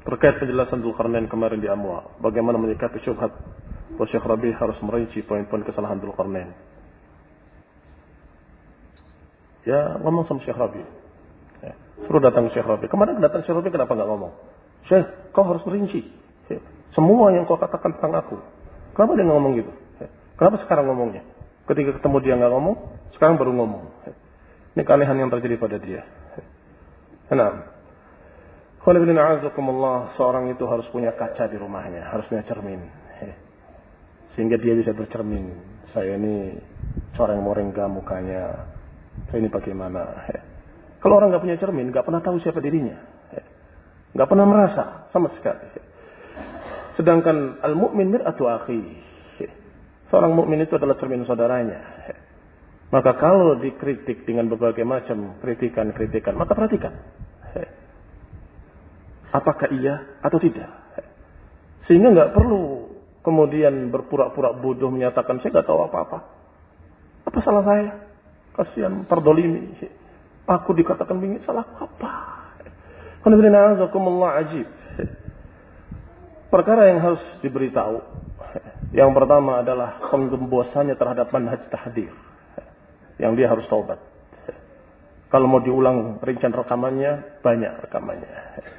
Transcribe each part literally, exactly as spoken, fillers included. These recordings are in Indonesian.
Terkait penjelasan Dzulqarnain kemarin di Amwa, bagaimana menyikapi syubhat bahwa Syekh Rabi harus merinci poin-poin kesalahan Dzulqarnain? Ya, ngomong sama Syekh Rabi. Ya, suruh datang Syekh Rabi. Kemarin datang Syekh Rabi, kenapa nggak ngomong? Syekh, kau harus merinci. Ya, semua yang kau katakan tentang aku. Kenapa dia nggak ngomong gitu? Ya, kenapa sekarang ngomongnya? Ketika ketemu dia nggak ngomong, sekarang baru ngomong. Ya, ini keanehan yang terjadi pada dia. Ya, nah. Seorang itu harus punya kaca di rumahnya, harus punya cermin, sehingga dia bisa bercermin. Saya ini coreng-morengga mukanya, saya ini bagaimana? Kalau orang nggak punya cermin, nggak pernah tahu siapa dirinya, nggak pernah merasa sama sekali. Sedangkan al-mu'min mir'atu akhi, seorang mukmin itu adalah cermin saudaranya. Maka kalau dikritik dengan berbagai macam kritikan-kritikan, maka perhatikan. Apakah iya atau tidak? Sehingga nggak perlu kemudian berpura-pura bodoh menyatakan saya nggak tahu apa-apa. Apa salah saya? Kasihan terdolimi. Aku dikatakan begini, salah apa? Ajib. Perkara yang harus diberitahu. Yang pertama adalah penggembosannya terhadap manhaj tahdir. Yang dia harus taubat. Kalau mau diulang rincian rekamannya, banyak rekamannya.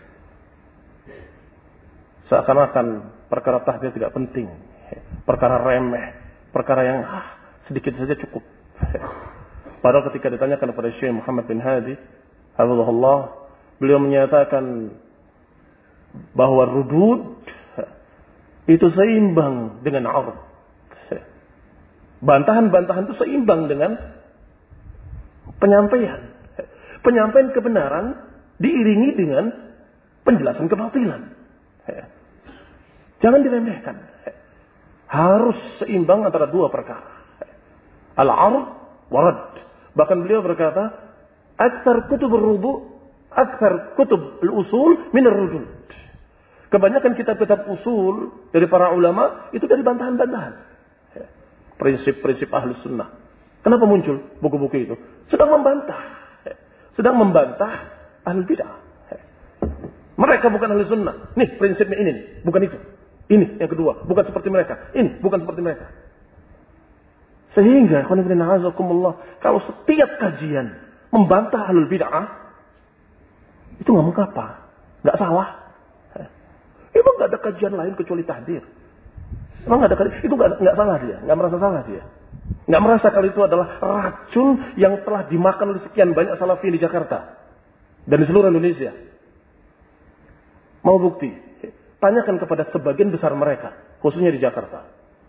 Seakan-akan perkara tahdir tidak penting, perkara remeh, perkara yang ah, sedikit saja cukup. Padahal ketika ditanyakan kepada Syekh Muhammad bin Hadi, hafizahullah, beliau menyatakan bahwa rudud itu seimbang dengan ard. Bantahan-bantahan itu seimbang dengan penyampaian. Penyampaian kebenaran diiringi dengan penjelasan kebatilan. Jangan diremehkan. Harus seimbang antara dua perkara. Al-ard wa rad. Bahkan beliau berkata, aktsar kutub ar-rudu, aktsar kutub al-usul min ar-rudud. Kebanyakan kitab-kitab usul dari para ulama itu dari bantahan-bantahan. Prinsip-prinsip ahli sunnah. Kenapa muncul buku-buku itu? Sedang membantah. Sedang membantah ahli bid'ah. Mereka bukan ahli sunnah. Nih prinsipnya ini, nih. Bukan itu. Ini yang kedua, bukan seperti mereka. Ini bukan seperti mereka. Sehingga, kalau setiap kajian membantah ahlul bid'ah, itu nggak mengapa, nggak salah. Emang nggak ada kajian lain kecuali tahdir. Emang nggak ada kajian, itu nggak nggak salah dia, nggak merasa salah dia, nggak merasa kalau itu adalah racun yang telah dimakan oleh sekian banyak salafi di Jakarta dan di seluruh Indonesia. Mau bukti? Tanyakan kepada sebagian besar mereka, khususnya di Jakarta.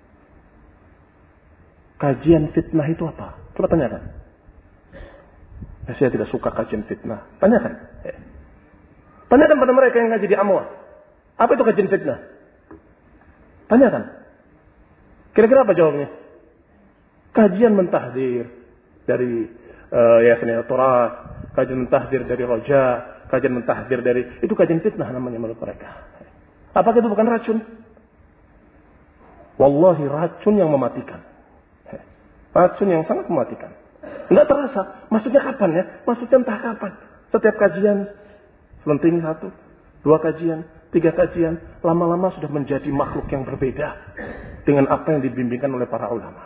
Kajian fitnah itu apa? Coba tanyakan. Ya, saya tidak suka kajian fitnah. Tanyakan. Ya. Tanyakan pada mereka yang ngaji di Amwa. Apa itu kajian fitnah? Tanyakan. Kira-kira apa jawabnya? Kajian mentahdir dari uh, Yayasan Al-Turas, kajian mentahdir dari Roja, kajian mentahdir dari... Itu kajian fitnah namanya menurut mereka. Apakah itu bukan racun? Wallahi racun yang mematikan. Racun yang sangat mematikan. Enggak terasa. Maksudnya kapan ya? Maksudnya entah kapan. Setiap kajian, selenting satu, dua kajian, tiga kajian, lama-lama sudah menjadi makhluk yang berbeda dengan apa yang dibimbingkan oleh para ulama.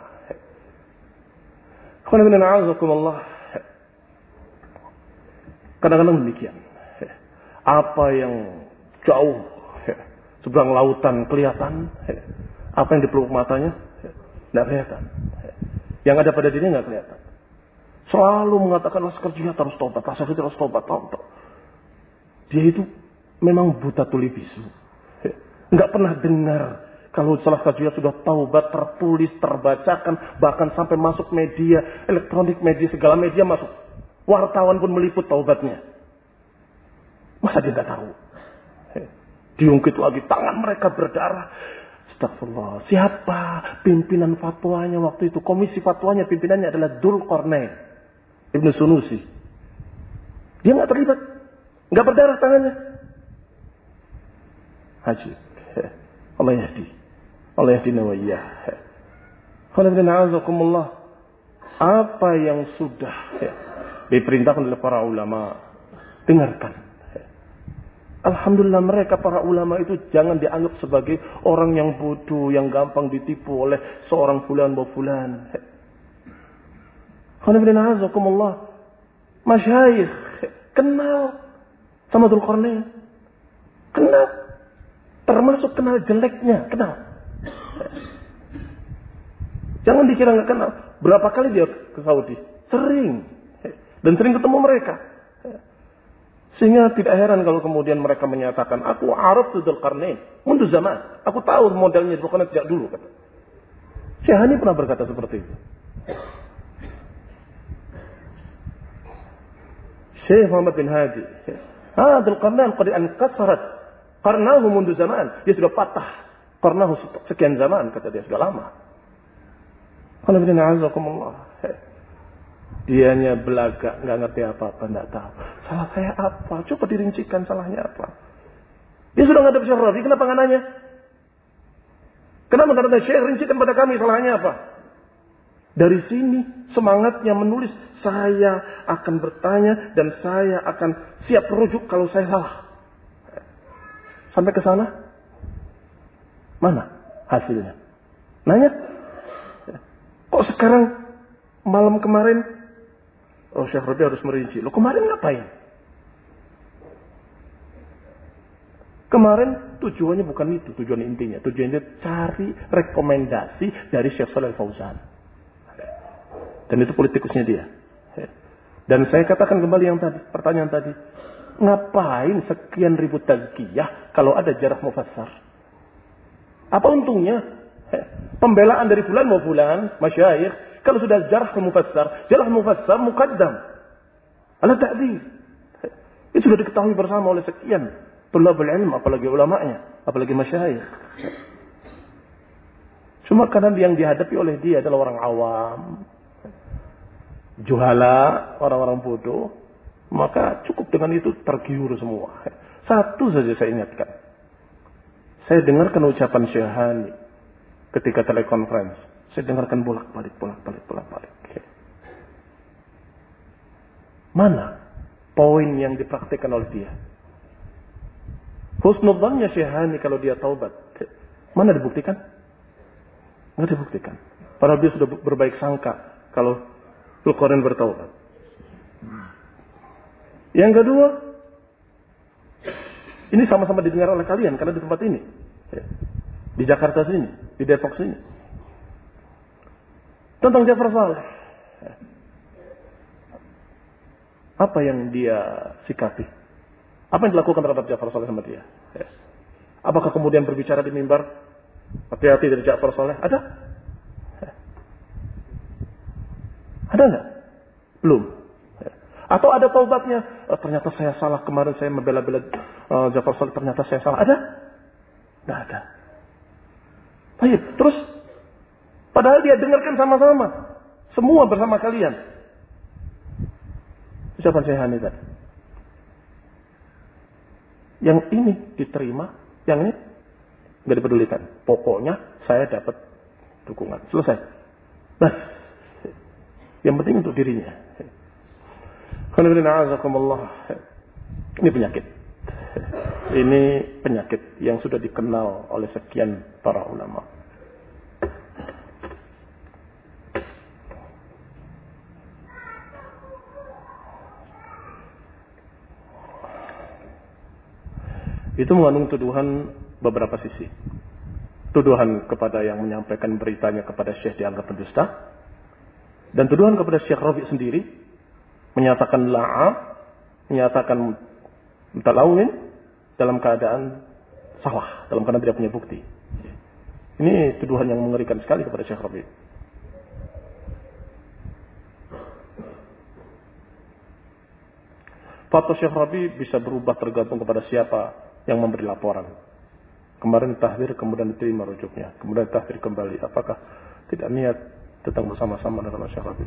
Kadang-kadang demikian. Apa yang jauh seberang lautan kelihatan, apa yang dipeluk matanya tidak kelihatan. Yang ada pada dirinya tidak kelihatan. Selalu mengatakan laskar jihad harus tobat, laskar jihad harus tobat, tobat. Dia itu memang buta tuli bisu. Tidak pernah dengar kalau laskar jihad sudah taubat, tertulis, terbacakan, bahkan sampai masuk media, elektronik media, segala media masuk. Wartawan pun meliput taubatnya. Masa dia tidak tahu? Diungkit lagi, tangan mereka berdarah. Astagfirullah. Siapa pimpinan fatwanya waktu itu? Komisi fatwanya, pimpinannya adalah Dzulqarnain Ibn Sunusi. Dia nggak terlibat, nggak berdarah tangannya. Haji. Allah yahdi. Allah yahdi nawiyah. Apa yang sudah diperintahkan oleh para ulama, dengarkan. Alhamdulillah mereka para ulama itu jangan dianggap sebagai orang yang bodoh, yang gampang ditipu oleh seorang fulan wa fulan. Alhamdulillah, masyayikh kenal sama Dzulqarnain. Kenal. Termasuk kenal jeleknya, kenal. Jangan dikira nggak kenal. Berapa kali dia ke Saudi? Sering. Dan sering ketemu mereka. Sehingga tidak heran kalau kemudian mereka menyatakan, aku araf Dzulqarnain mundu zaman. Aku tahu modelnya Dzulqarnain sejak dulu. Kata. Syekh Hani pernah berkata seperti itu. Syekh Muhammad bin Hadi. Ah, Dzulqarnain qad ankasarat qarnahu mundu zaman. Dia sudah patah qarnahu sekian zaman, kata dia, sudah lama. Alhamdulillah, azakumullah. Dianya belaga, nggak ngerti apa-apa, nggak tahu. Salah saya apa? Coba dirincikan salahnya apa. Dia sudah ngadep Syekh Rabi, kenapa nggak nanya? Kenapa nggak nanya? Syekh, rincikan pada kami salahnya apa? Dari sini semangatnya menulis, saya akan bertanya dan saya akan siap merujuk kalau saya salah. Sampai ke sana, mana hasilnya? Nanya? Kok sekarang malam kemarin, oh Syekh Rabi harus merinci. Lo kemarin ngapain? Kemarin tujuannya bukan itu, tujuan intinya. Tujuannya cari rekomendasi dari Syekh Shalih Fauzan. Dan itu politikusnya dia. Dan saya katakan kembali yang tadi, pertanyaan tadi. Ngapain sekian ribu tazkiyah kalau ada jarh mufassar? Apa untungnya? Pembelaan dari fulan mau fulan, masyayikh. Kalau sudah jarh mufassar, jarh mufassar muqaddam ala ta'dil. Itu sudah diketahui bersama oleh sekian tulabul ilm, apalagi ulamanya, apalagi masyayikh. Cuma karena yang dihadapi oleh dia adalah orang awam, juhala, orang-orang bodoh, maka cukup dengan itu tergiur semua. Satu saja saya ingatkan. Saya dengarkan ucapan Syekh Hani ketika telekonferensi. Saya dengarkan bolak-balik, bolak-balik, bolak-balik. Mana poin yang dipraktikkan oleh dia? Husnudzannya Syekh Hani kalau dia taubat. Mana dibuktikan? Nggak dibuktikan. Padahal dia sudah berbaik sangka kalau Dzulqarnain bertaubat. Yang kedua, ini sama-sama didengar oleh kalian karena di tempat ini. Di Jakarta sini, di Depok sini. Tentang Ja'far Saleh. Apa yang dia sikapi? Apa yang dilakukan terhadap Ja'far Saleh sama dia? Apakah kemudian berbicara di mimbar? Hati-hati dari Ja'far Saleh? Ada? Ada nggak? Belum. Atau ada taubatnya? Oh, ternyata saya salah kemarin, saya membela-bela uh, Ja'far Saleh, ternyata saya salah. Ada? Nggak ada. Baik, terus padahal dia dengarkan sama-sama. Semua bersama kalian. Ucapan Syekh Hani tadi. Yang ini diterima, yang ini nggak dipedulikan. Pokoknya saya dapat dukungan. Selesai. Bas. Yang penting untuk dirinya. Ini penyakit. Ini penyakit yang sudah dikenal oleh sekian para ulama. Itu mengandung tuduhan beberapa sisi. Tuduhan kepada yang menyampaikan beritanya kepada Syekh dianggap pendusta. Dan tuduhan kepada Syekh Rabi sendiri. Menyatakan la'ab. Menyatakan mutalawin. Dalam keadaan salah. Dalam keadaan tidak punya bukti. Ini tuduhan yang mengerikan sekali kepada Syekh Rabi. Fatwa Syekh Rabi bisa berubah tergantung kepada siapa yang memberi laporan. Kemarin tahdir, kemudian diterima rujuknya. Kemudian tahdir kembali. Apakah tidak niat datang bersama-sama dengan Syekh Rabi?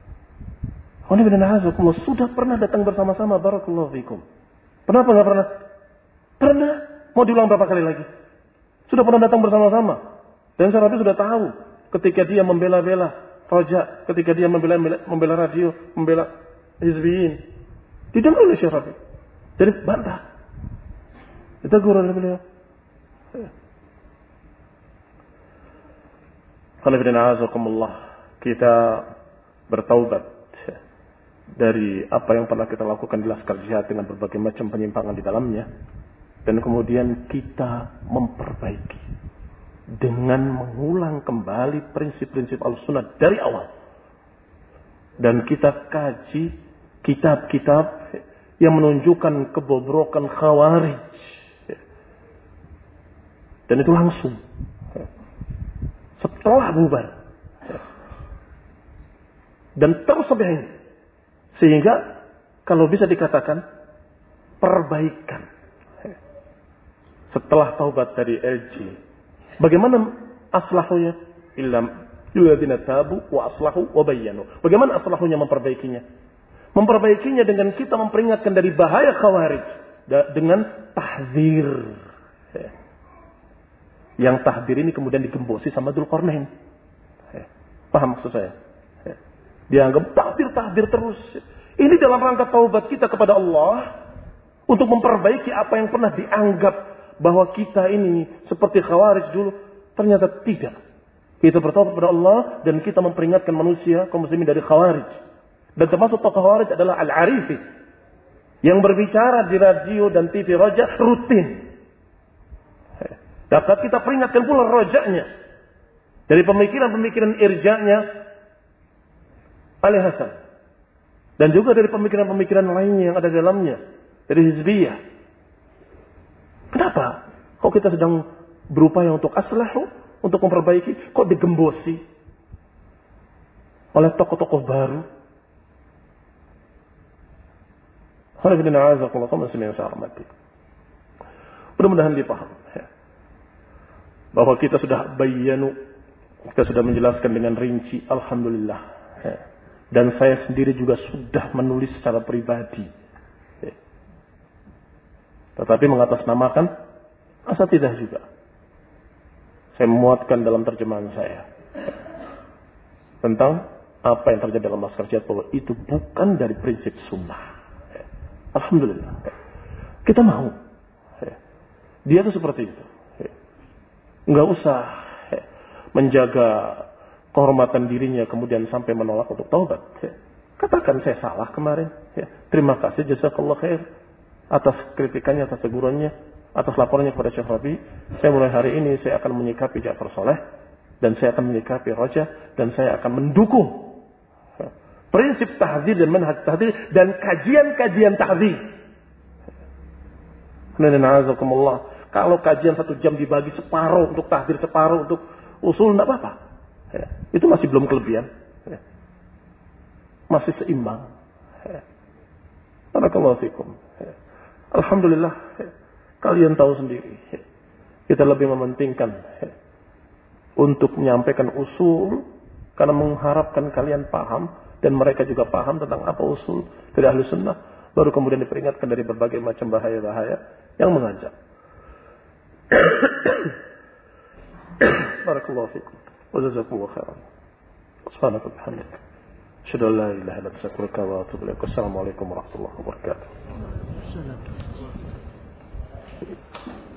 Sudah pernah datang bersama-sama. Barakallahu fikum. Kenapa nggak pernah? Pernah. Mau diulang berapa kali lagi? Sudah pernah datang bersama-sama. Dan Syekh Rabi sudah tahu. Ketika dia membela-bela Raja. Ketika dia membela, membela radio. Membela Hizbiyin. Didengar oleh Syekh Rabi. Jadi bantah. Ditegur oleh beliau. Kita bertaubat dari apa yang pernah kita lakukan di Laskar Jihad dengan berbagai macam penyimpangan di dalamnya, dan kemudian kita memperbaiki dengan mengulang kembali prinsip-prinsip Ahlussunnah dari awal, dan kita kaji kitab-kitab yang menunjukkan kebobrokan Khawarij, dan itu langsung setelah bubar dan terus sampai ini. Sehingga kalau bisa dikatakan perbaikan setelah taubat dari L G. Bagaimana aslahunya? Illam yuladina tabu wa aslahu wa bayyanu. Bagaimana aslahunya memperbaikinya? Memperbaikinya dengan kita memperingatkan dari bahaya Khawarij dengan tahdzir. Yang tahdzir ini kemudian digembosi sama Dzulqarnain. Paham maksud saya? Dianggap tahdir-tahdir terus. Ini dalam rangka taubat kita kepada Allah untuk memperbaiki apa yang pernah dianggap bahwa kita ini seperti Khawarij dulu. Ternyata tidak. Kita bertaubat kepada Allah dan kita memperingatkan manusia kaum muslimin dari Khawarij. Dan termasuk tokoh Khawarij adalah Al-Arifi yang berbicara di radio dan T V Roja rutin. Dapat kita peringatkan pula rojanya dari pemikiran-pemikiran irja'nya Ali Hasan, dan juga dari pemikiran-pemikiran lainnya yang ada di dalamnya dari Hizbiyah. Kenapa? Kok kita sedang berupaya untuk aslahu, untuk memperbaiki, kok digembosi oleh tokoh-tokoh baru? Mudah-mudahan dipaham bahwa kita sudah bayanu, kita sudah menjelaskan dengan rinci, alhamdulillah. Dan saya sendiri juga sudah menulis secara pribadi. Tetapi mengatasnamakan asatidzah juga. Saya memuatkan dalam terjemahan saya tentang apa yang terjadi dalam Laskar Jihad, bahwa itu bukan dari prinsip sunnah. Alhamdulillah. Kita mau. Dia itu seperti itu. Enggak usah menjaga kehormatan dirinya kemudian sampai menolak untuk taubat. Katakan saya salah kemarin. Terima kasih jazakallah khair atas kritikannya, atas tegurannya, atas laporannya kepada Syekh Rabi. Saya mulai hari ini saya akan menyikapi Ja'far Saleh, dan saya akan menyikapi Roja, dan saya akan mendukung prinsip tahdzir dan manhaj tahdzir dan kajian-kajian tahdzir. Kalau kajian satu jam dibagi separuh untuk tahdzir, separuh untuk usul, tidak apa-apa. Ya, itu masih belum kelebihan. Ya. Masih seimbang. Ya. Barakallahu fikum. Ya. Alhamdulillah. Ya. Kalian tahu sendiri. Ya. Kita lebih mementingkan ya, untuk menyampaikan usul karena mengharapkan kalian paham dan mereka juga paham tentang apa usul dari ahli sunnah. Baru kemudian diperingatkan dari berbagai macam bahaya-bahaya yang mengajak. Barakallahu fikum. وجزاكم الله خيرا سبحانك وبحمدك أشهد أن لا إله إلا أنت أستغفرك وأتوب إليك والسلام عليكم ورحمة الله وبركاته.